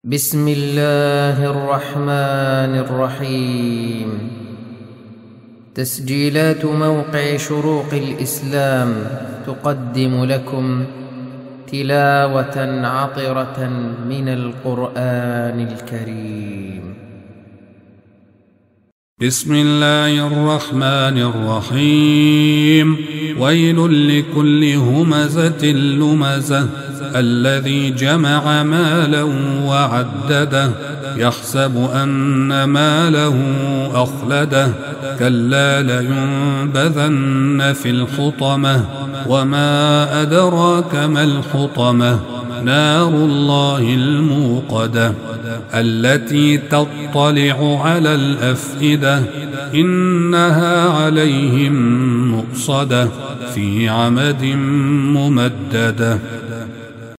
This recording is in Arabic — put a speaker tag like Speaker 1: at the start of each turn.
Speaker 1: بسم الله الرحمن الرحيم. تسجيلات موقع شروق الإسلام تقدم لكم تلاوة عطرة من القرآن الكريم.
Speaker 2: بسم الله الرحمن الرحيم. ويل لكل همزة لمزة الذي جمع مالا وعدده يحسب أن ماله أخلده كلا لينبذن في الحطمة وما أدراك ما الحطمة نار الله الموقدة التي تطلع على الأفئدة إنها عليهم مؤصدة في عمد ممددة.